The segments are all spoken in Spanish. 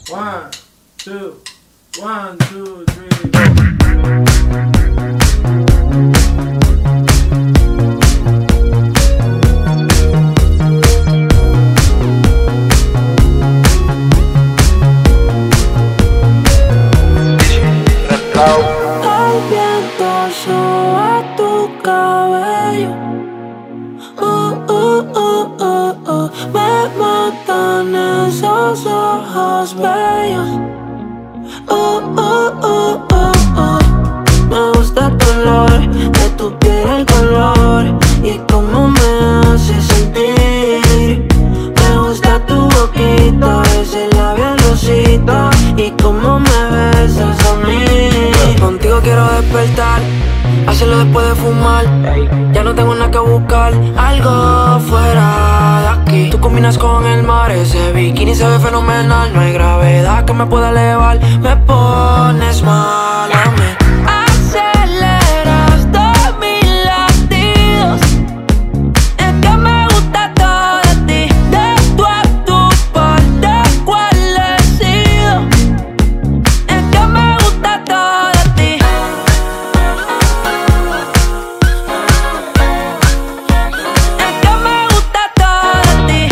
One, two, 1, 2, 3, go. El viento soba tu cabello. Me matan esos ojos bellos. Me gusta tu olor, de tu piel el color y cómo me hace sentir. Me gusta tu boquita, ese labial rosita y cómo me besas a mí. Contigo quiero despertar, hacerlo después de fumar. Ya no tengo nada que buscar, algo fuera de aquí. Tú combinas con el mar, ese bikini se ve fenomenal. No hay gravedad que me pueda elevar, me pones mal a mí. Aceleras todos mis latidos, es que me gusta todo de ti. De tú a tu parte, ¿cuál he sido? Es que me gusta todo de ti. Es que me gusta todo de ti.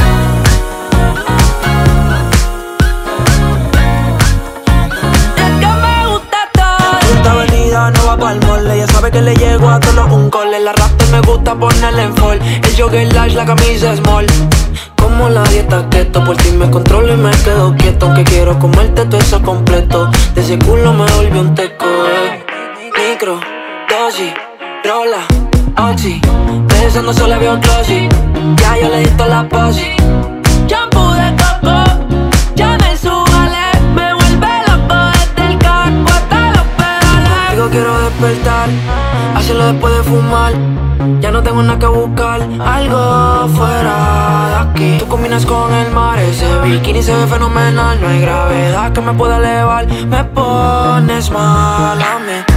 Es que me gusta todo de ti. Esta avenida no va pa'l mole, ella sabe que le llego a todos un cole. La rasta me gusta ponerle en fall, el jogger large, la camisa small. Como la dieta keto, por ti me controlo y me quedo quieto. Aunque quiero comerte todo eso completo, de ese culo me volvió un teco, Micro, dosis, rola, oxi, pensando solo veo glossy. Ya yo le di toda la posi. Shampoo de coco, ya me subale, me vuelve loco desde el carro hasta los pedales. Digo quiero despertar, hacerlo después de fumar. Ya no tengo nada que buscar, algo fuera de aquí. Tú combinas con el mar, ese bikini se ve fenomenal. No hay gravedad que me pueda elevar, me pones mal a mí.